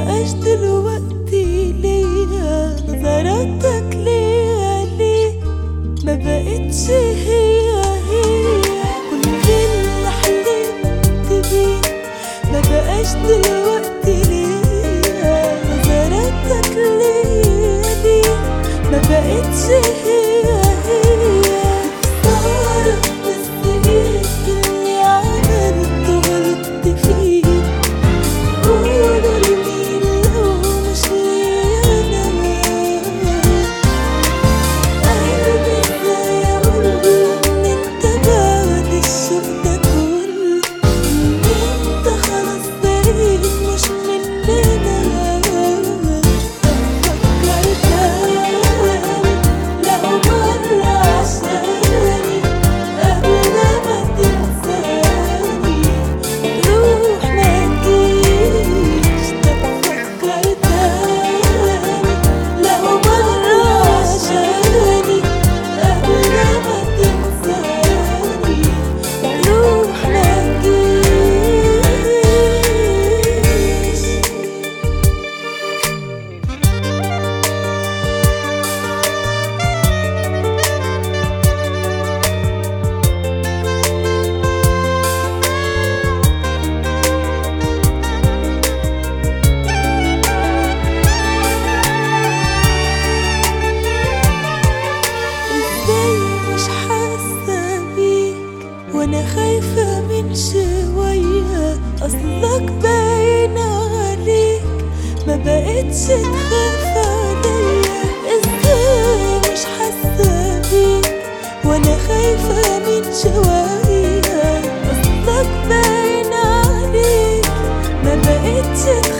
بقاش دلوقتي ليا نظراتك ليا ليه ما بقتش هي كل اللي حلمت بيه ما بقاش دلوقتي ليا نظراتك ليا ليه ما بقتش هي خسارة بس ايه اللي عملته غلطت فيه قولوا لمين لو مش ليا انا قلبي ازاي اقوله ان انت بعد الشوق ده كله ان انت خلاص بقيت مش مننا فكرت لو مرة عشاني قبل ما تنساني روح ما تجيش فكرت لو مرة عشاني قبل ما تنساني روح ما تجيش ازاي مش حاسة بيك وانا خايفة من شوية اصلك باين عليك ما بقتش تخاف عليا ازاي مش حاسة بيك وانا خايفة من شوية اصلك باين عليك ما بقتش